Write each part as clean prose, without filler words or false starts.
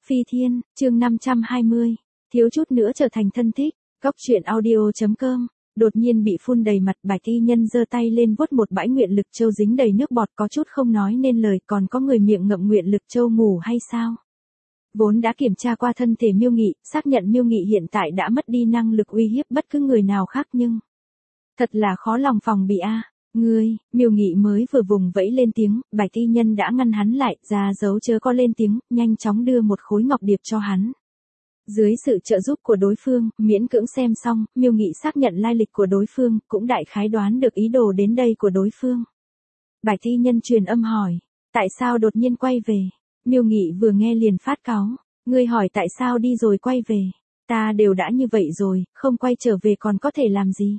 Phi Thiên, chương 520, thiếu chút nữa trở thành thân thích, Góc Truyện Audio.com. Đột nhiên bị phun đầy mặt, Bạch Y Nhân giơ tay lên vuốt một bãi nguyện lực châu dính đầy nước bọt, có chút không nói nên lời. Còn có người miệng ngậm nguyện lực châu ngủ hay sao? Vốn đã kiểm tra qua thân thể Miêu Nghị, xác nhận Miêu Nghị hiện tại đã mất đi năng lực uy hiếp bất cứ người nào khác, nhưng thật là khó lòng phòng bị a. Miêu Nghị mới vừa vùng vẫy lên tiếng, Bạch Y Nhân đã ngăn hắn lại, ra dấu chớ có lên tiếng, nhanh chóng đưa một khối ngọc điệp cho hắn. Dưới sự trợ giúp của đối phương, miễn cưỡng xem xong, Miêu Nghị xác nhận lai lịch của đối phương, cũng đại khái đoán được ý đồ đến đây của đối phương. Bạch Y Nhân truyền âm hỏi, tại sao đột nhiên quay về? Miêu Nghị vừa nghe liền phát cáu, ngươi hỏi tại sao đi rồi quay về? Ta đều đã như vậy rồi, không quay trở về còn có thể làm gì?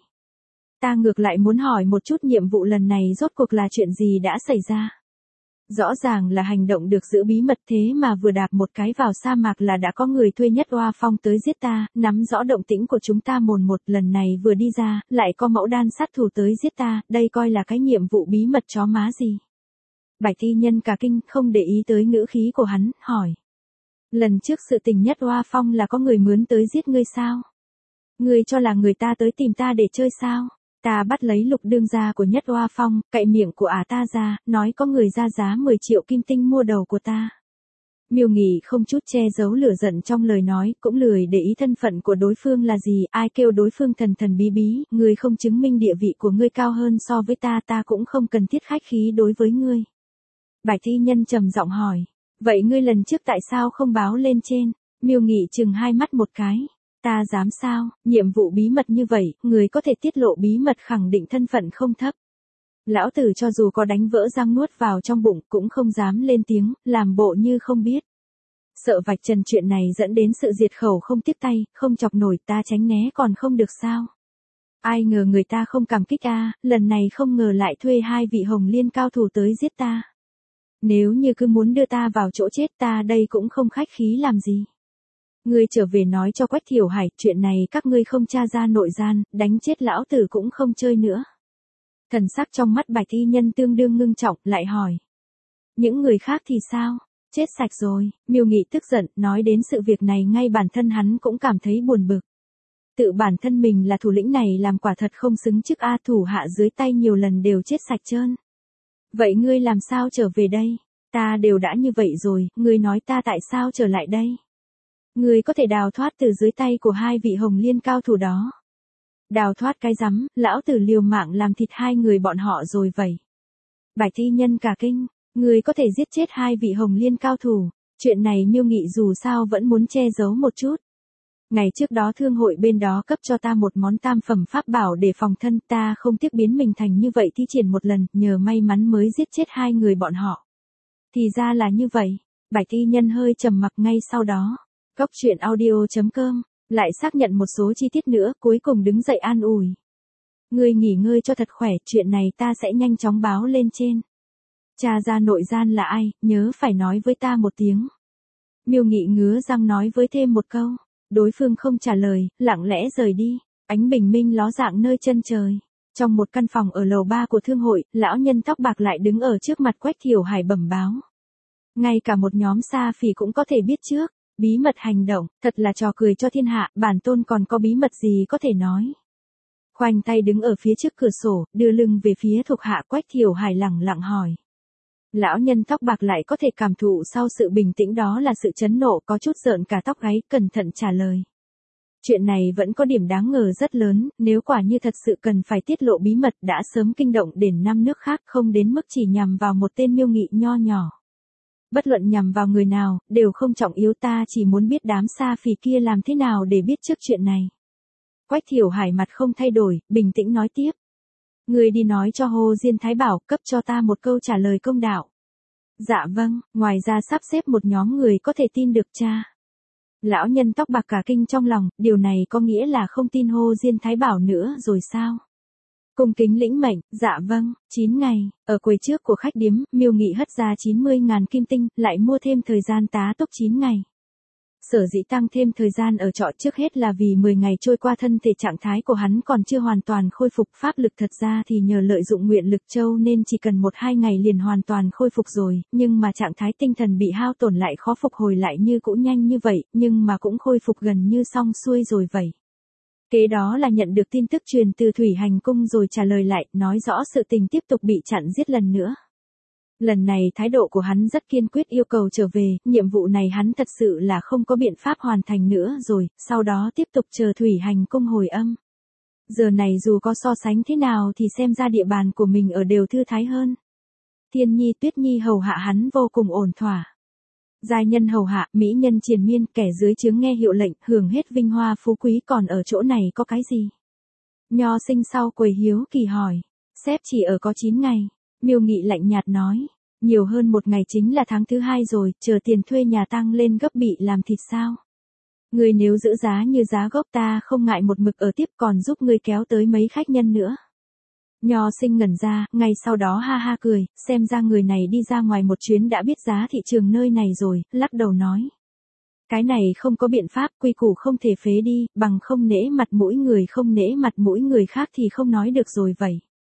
Ta ngược lại muốn hỏi một chút nhiệm vụ lần này rốt cuộc là chuyện gì đã xảy ra? Rõ ràng là hành động được giữ bí mật, thế mà vừa đạp một cái vào sa mạc là đã có người thuê Nhất Oa Phong tới giết ta, nắm rõ động tĩnh của chúng ta mồn một, lần này vừa đi ra, lại có mẫu đan sát thủ tới giết ta, đây coi là cái nhiệm vụ bí mật chó má gì? Bạch Y Nhân cả kinh, không để ý tới ngữ khí của hắn, hỏi. Lần trước sự tình Nhất Oa Phong là có người mướn tới giết ngươi sao? Ngươi cho là người ta tới tìm ta để chơi sao? Ta bắt lấy Lục đương gia của Nhất Oa Phong, cậy miệng của ta ra, nói có người ra giá 10 triệu kim tinh mua đầu của ta. Miêu Nghị không chút che giấu lửa giận trong lời nói, cũng lười để ý thân phận của đối phương là gì, ai kêu đối phương thần thần bí bí, ngươi không chứng minh địa vị của ngươi cao hơn so với ta, ta cũng không cần thiết khách khí đối với ngươi. Bạch Y Nhân trầm giọng hỏi, vậy ngươi lần trước tại sao không báo lên trên? Miêu Nghị chừng hai mắt một cái. Ta dám sao, nhiệm vụ bí mật như vậy, người có thể tiết lộ bí mật khẳng định thân phận không thấp. Lão tử cho dù có đánh vỡ răng nuốt vào trong bụng cũng không dám lên tiếng, làm bộ như không biết. Sợ vạch trần chuyện này dẫn đến sự diệt khẩu không tiếc tay, không chọc nổi, ta tránh né còn không được sao. Ai ngờ người ta không cảm kích lần này không ngờ lại thuê hai vị Hồng Liên cao thủ tới giết ta. Nếu như cứ muốn đưa ta vào chỗ chết, ta đây cũng không khách khí làm gì. Ngươi trở về nói cho Quách Thiểu Hải, chuyện này các ngươi không tra ra nội gian, đánh chết lão tử cũng không chơi nữa. Thần sắc trong mắt Bạch Y Nhân tương đương ngưng trọng, lại hỏi. Những người khác thì sao? Chết sạch rồi. Miêu Nghị tức giận, nói đến sự việc này ngay bản thân hắn cũng cảm thấy buồn bực. Tự bản thân mình là thủ lĩnh này làm quả thật không xứng chức thủ hạ dưới tay nhiều lần đều chết sạch trơn. Vậy ngươi làm sao trở về đây? Ta đều đã như vậy rồi, ngươi nói ta tại sao trở lại đây? Ngươi có thể đào thoát từ dưới tay của hai vị Hồng Liên cao thủ đó. Đào thoát cái rắm, lão tử liều mạng làm thịt hai người bọn họ rồi vậy. Bạch Y Nhân cả kinh, ngươi có thể giết chết hai vị Hồng Liên cao thủ, chuyện này Miêu Nghị dù sao vẫn muốn che giấu một chút. Ngày trước đó thương hội bên đó cấp cho ta một món tam phẩm pháp bảo để phòng thân, ta không tiếc biến mình thành như vậy thi triển một lần, nhờ may mắn mới giết chết hai người bọn họ. Thì ra là như vậy, Bạch Y Nhân hơi trầm mặc, ngay sau đó. Góc Truyện Audio.com, lại xác nhận một số chi tiết nữa, cuối cùng đứng dậy an ủi. Ngươi nghỉ ngơi cho thật khỏe, chuyện này ta sẽ nhanh chóng báo lên trên. Tra ra nội gian là ai, nhớ phải nói với ta một tiếng. Miêu Nghị ngứa răng nói với thêm một câu, đối phương không trả lời, lặng lẽ rời đi, ánh bình minh ló dạng nơi chân trời. Trong một căn phòng ở lầu 3 của thương hội, lão nhân tóc bạc lại đứng ở trước mặt Quách Thiểu Hải bẩm báo. Ngay cả một nhóm sa phỉ cũng có thể biết trước. Bí mật hành động, thật là trò cười cho thiên hạ, bản tôn còn có bí mật gì có thể nói. Khoanh tay đứng ở phía trước cửa sổ, đưa lưng về phía thuộc hạ, Quách Thiểu Hải lẳng lặng hỏi. Lão nhân tóc bạc lại có thể cảm thụ sau sự bình tĩnh đó là sự chấn nộ, có chút rợn cả tóc gáy, cẩn thận trả lời. Chuyện này vẫn có điểm đáng ngờ rất lớn, nếu quả như thật sự cần phải tiết lộ bí mật đã sớm kinh động đến 5 nước khác, không đến mức chỉ nhằm vào một tên Miêu Nghị nho nhỏ. Bất luận nhằm vào người nào, đều không trọng yếu, ta chỉ muốn biết đám sa phỉ kia làm thế nào để biết trước chuyện này. Quách Thiểu Hải mặt không thay đổi, bình tĩnh nói tiếp. Người đi nói cho Hồ Diên Thái Bảo, cấp cho ta một câu trả lời công đạo. Dạ vâng, ngoài ra sắp xếp một nhóm người có thể tin được cha. Lão nhân tóc bạc cả kinh trong lòng, điều này có nghĩa là không tin Hồ Diên Thái Bảo nữa rồi sao? Cung kính lĩnh mệnh, dạ vâng, 9 ngày, ở quầy trước của khách điếm, Miêu Nghị hất ra 90.000 kim tinh, lại mua thêm thời gian tá túc 9 ngày. Sở dĩ tăng thêm thời gian ở trọ trước hết là vì 10 ngày trôi qua thân thể trạng thái của hắn còn chưa hoàn toàn khôi phục, pháp lực thật ra thì nhờ lợi dụng nguyện lực châu nên chỉ cần 1-2 ngày liền hoàn toàn khôi phục rồi, nhưng mà trạng thái tinh thần bị hao tổn lại khó phục hồi lại như cũ nhanh như vậy, nhưng mà cũng khôi phục gần như xong xuôi rồi vậy. Kế đó là nhận được tin tức truyền từ Thủy Hành Cung rồi trả lời lại, nói rõ sự tình tiếp tục bị chặn giết lần nữa. Lần này thái độ của hắn rất kiên quyết yêu cầu trở về, nhiệm vụ này hắn thật sự là không có biện pháp hoàn thành nữa rồi, sau đó tiếp tục chờ Thủy Hành Cung hồi âm. Giờ này dù có so sánh thế nào thì xem ra địa bàn của mình ở đều thư thái hơn. Thiên Nhi Tuyết Nhi hầu hạ hắn vô cùng ổn thỏa. Giai nhân hầu hạ, mỹ nhân triền miên, kẻ dưới trướng nghe hiệu lệnh, hưởng hết vinh hoa phú quý, còn ở chỗ này có cái gì? Nho Sinh sau quầy hiếu kỳ hỏi, sếp chỉ ở có 9 ngày. Miêu Nghị lạnh nhạt nói, nhiều hơn 1 ngày chính là tháng thứ 2 rồi, chờ tiền thuê nhà tăng lên gấp bị làm thịt sao? Người nếu giữ giá như giá gốc ta không ngại một mực ở tiếp, còn giúp người kéo tới mấy khách nhân nữa. Nho Sinh ngẩn ra, ngay sau đó ha ha cười, xem ra người này đi ra ngoài một chuyến đã biết giá thị trường nơi này rồi, lắc đầu nói. Cái này không có biện pháp, quy củ không thể phế đi, bằng không nể mặt mũi người không nể mặt mũi người khác thì không nói được rồi vậy.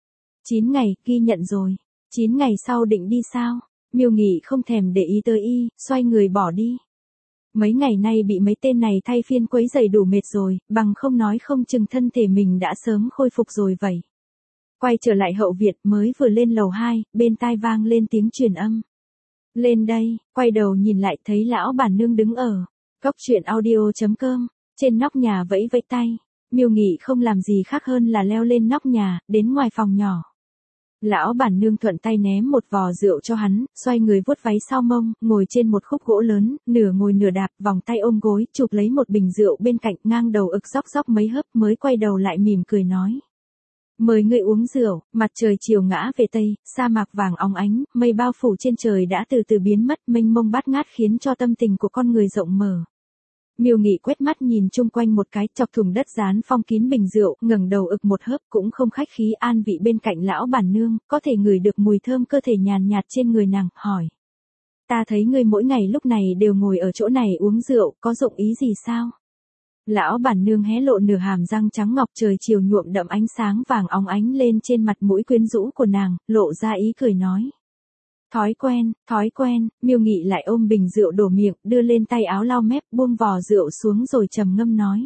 9 ngày, ghi nhận rồi. 9 ngày sau định đi sao? Miêu Nghị không thèm để ý tới y, xoay người bỏ đi. Mấy ngày nay bị mấy tên này thay phiên quấy rầy đủ mệt rồi, bằng không nói không chừng thân thể mình đã sớm khôi phục rồi vậy. Quay trở lại hậu viện, mới vừa lên lầu 2, bên tai vang lên tiếng truyền âm. Lên đây, quay đầu nhìn lại thấy lão bản nương đứng ở góc truyện audio.com, trên nóc nhà vẫy vẫy tay. Miêu Nghị không làm gì khác hơn là leo lên nóc nhà, đến ngoài phòng nhỏ. Lão bản nương thuận tay ném một vò rượu cho hắn, xoay người vuốt váy sau mông, ngồi trên một khúc gỗ lớn, nửa ngồi nửa đạp, vòng tay ôm gối, chụp lấy một bình rượu bên cạnh, ngang đầu ực róc róc mấy hớp mới quay đầu lại mỉm cười nói. Mời ngươi uống rượu. Mặt trời chiều ngã về tây, sa mạc vàng óng ánh, mây bao phủ trên trời đã từ từ biến mất, mênh mông bát ngát khiến cho tâm tình của con người rộng mở. Miêu Nghị quét mắt nhìn chung quanh một cái, chọc thùng đất dán phong kín bình rượu, ngẩng đầu ực một hớp, cũng không khách khí an vị bên cạnh lão bản nương, có thể ngửi được mùi thơm cơ thể nhàn nhạt trên người nàng, hỏi. Ta thấy ngươi mỗi ngày lúc này đều ngồi ở chỗ này uống rượu, có dụng ý gì sao? Lão bản nương hé lộ nửa hàm răng trắng ngọc, trời chiều nhuộm đậm ánh sáng vàng óng ánh lên trên mặt mũi quyến rũ của nàng, lộ ra ý cười nói. Thói quen, Miêu Nghị lại ôm bình rượu đổ miệng, đưa lên tay áo lau mép, buông vò rượu xuống rồi trầm ngâm nói.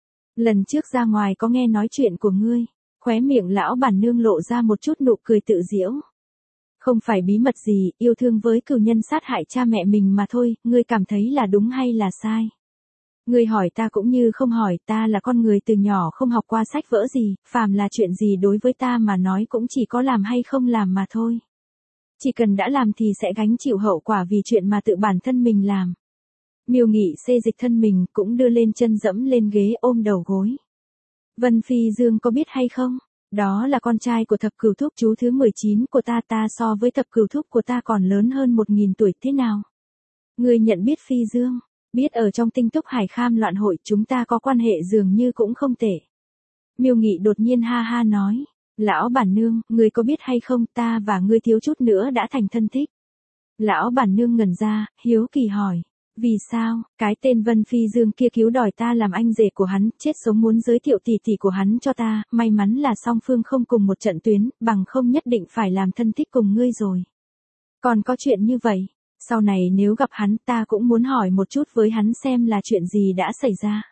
Lần trước ra ngoài có nghe nói chuyện của ngươi, khóe miệng lão bản nương lộ ra một chút nụ cười tự giễu. Không phải bí mật gì, yêu thương với cừu nhân sát hại cha mẹ mình mà thôi, ngươi cảm thấy là đúng hay là sai? Ngươi hỏi ta cũng như không hỏi, ta là con người từ nhỏ không học qua sách vỡ gì, phàm là chuyện gì đối với ta mà nói cũng chỉ có làm hay không làm mà thôi. Chỉ cần đã làm thì sẽ gánh chịu hậu quả vì chuyện mà tự bản thân mình làm. Miêu Nghị xê dịch thân mình, cũng đưa lên chân dẫm lên ghế ôm đầu gối. Vân Phi Dương có biết hay không? Đó là con trai của thập cửu thúc chú thứ 19 của ta, ta so với thập cửu thúc của ta còn lớn hơn 1000 tuổi thế nào? Ngươi nhận biết Phi Dương? Biết ở trong Tinh Túc Hải Kham loạn hội chúng ta có quan hệ dường như cũng không tệ. Miêu Nghị đột nhiên ha ha nói. Lão bản nương, ngươi có biết hay không, ta và ngươi thiếu chút nữa đã thành thân thích. Lão bản nương ngẩn ra, hiếu kỳ hỏi. Vì sao? Cái tên Vân Phi Dương kia cứu đòi ta làm anh rể của hắn, chết sống muốn giới thiệu tỷ tỷ của hắn cho ta, may mắn là song phương không cùng một trận tuyến, bằng không nhất định phải làm thân thích cùng ngươi rồi. Còn có chuyện như vậy, sau này nếu gặp hắn ta cũng muốn hỏi một chút với hắn xem là chuyện gì đã xảy ra.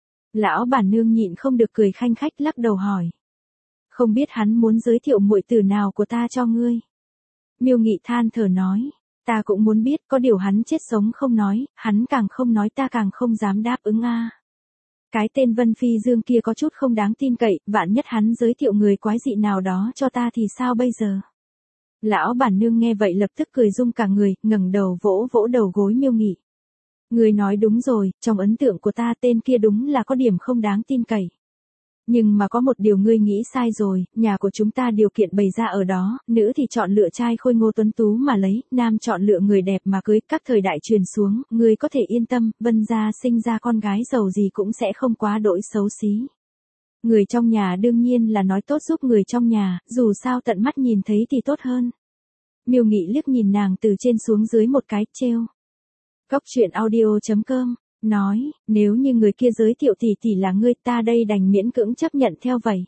Lão bản nương nhịn không được cười khanh khách lắc đầu hỏi. Không biết hắn muốn giới thiệu muội tử nào của ta cho ngươi. Miêu Nghị than thở nói. Ta cũng muốn biết, có điều hắn chết sống không nói, hắn càng không nói ta càng không dám đáp ứng a. Cái tên Vân Phi Dương kia có chút không đáng tin cậy, vạn nhất hắn giới thiệu người quái dị nào đó cho ta thì sao bây giờ? Lão bản nương nghe vậy lập tức cười rung cả người, ngẩng đầu vỗ vỗ đầu gối Miêu Nghị. Người nói đúng rồi, trong ấn tượng của ta tên kia đúng là có điểm không đáng tin cậy. Nhưng mà có một điều ngươi nghĩ sai rồi, nhà của chúng ta điều kiện bày ra ở đó, nữ thì chọn lựa trai khôi ngô tuấn tú mà lấy, nam chọn lựa người đẹp mà cưới, các thời đại truyền xuống, ngươi có thể yên tâm, Vân gia sinh ra con gái giàu gì cũng sẽ không quá đỗi xấu xí. Người trong nhà đương nhiên là nói tốt giúp người trong nhà, dù sao tận mắt nhìn thấy thì tốt hơn. Miêu Nghị liếc nhìn nàng từ trên xuống dưới một cái, trêu. Góc truyện audio.com nói, nếu như người kia giới thiệu tỷ là ngươi, ta đây đành miễn cưỡng chấp nhận theo vậy.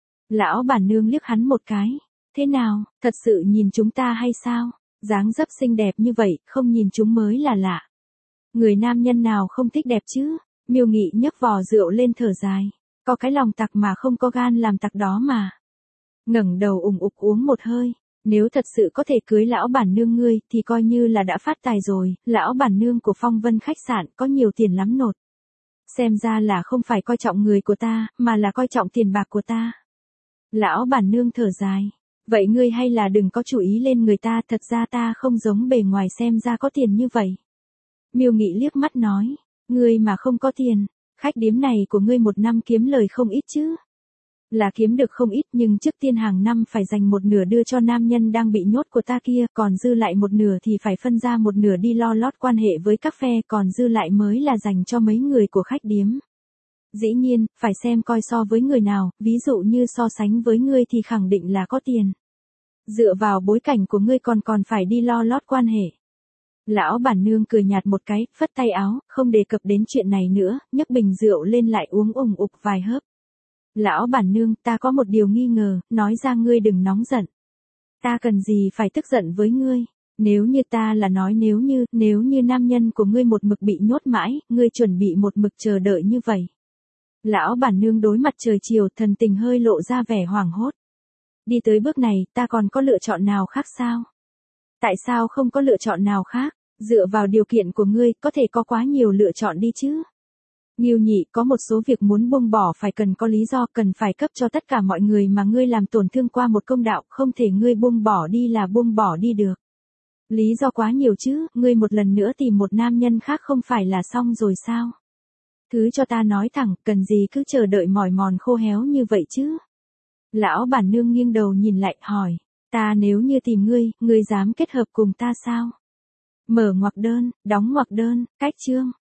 Lão bản nương liếc hắn một cái, thế nào, thật sự nhìn chúng ta hay sao? Dáng dấp xinh đẹp như vậy, không nhìn chúng mới là lạ. Người nam nhân nào không thích đẹp chứ? Miêu Nghị nhấc vò rượu lên thở dài. Có cái lòng tặc mà không có gan làm tặc đó mà. Ngẩng đầu ủng ục uống một hơi. Nếu thật sự có thể cưới lão bản nương ngươi thì coi như là đã phát tài rồi. Lão bản nương của Phong Vân khách sạn có nhiều tiền lắm nột. Xem ra là không phải coi trọng người của ta, mà là coi trọng tiền bạc của ta. Lão bản nương thở dài. Vậy ngươi hay là đừng có chú ý lên người ta, thật ra ta không giống bề ngoài xem ra có tiền như vậy. Miêu Nghị liếc mắt nói, ngươi mà không có tiền, khách điếm này của ngươi một năm kiếm lời không ít chứ. Là kiếm được không ít nhưng trước tiên hàng năm phải dành một nửa đưa cho nam nhân đang bị nhốt của ta kia, còn dư lại một nửa thì phải phân ra một nửa đi lo lót quan hệ với các phe, còn dư lại mới là dành cho mấy người của khách điếm. Dĩ nhiên, phải xem coi so với người nào, ví dụ như so sánh với ngươi thì khẳng định là có tiền. Dựa vào bối cảnh của ngươi còn phải đi lo lót quan hệ. Lão bản nương cười nhạt một cái, phất tay áo, không đề cập đến chuyện này nữa, nhấc bình rượu lên lại uống ủng ục vài hớp. Lão bản nương, ta có một điều nghi ngờ, nói ra ngươi đừng nóng giận. Ta cần gì phải tức giận với ngươi? Nếu như ta là nói nếu như nam nhân của ngươi một mực bị nhốt mãi, ngươi chuẩn bị một mực chờ đợi như vậy. Lão bản nương đối mặt trời chiều, thần tình hơi lộ ra vẻ hoảng hốt. Đi tới bước này, ta còn có lựa chọn nào khác sao? Tại sao không có lựa chọn nào khác? Dựa vào điều kiện của ngươi, có thể có quá nhiều lựa chọn đi chứ. Ngưu Nhị, có một số việc muốn buông bỏ phải cần có lý do, cần phải cấp cho tất cả mọi người mà ngươi làm tổn thương qua một công đạo, không thể ngươi buông bỏ đi là buông bỏ đi được. Lý do quá nhiều chứ, ngươi một lần nữa tìm một nam nhân khác không phải là xong rồi sao? Thứ cho ta nói thẳng, cần gì cứ chờ đợi mỏi mòn khô héo như vậy chứ? Lão bản nương nghiêng đầu nhìn lại, hỏi, ta nếu như tìm ngươi dám kết hợp cùng ta sao? Mở ngoặc đơn, đóng ngoặc đơn, cách chương.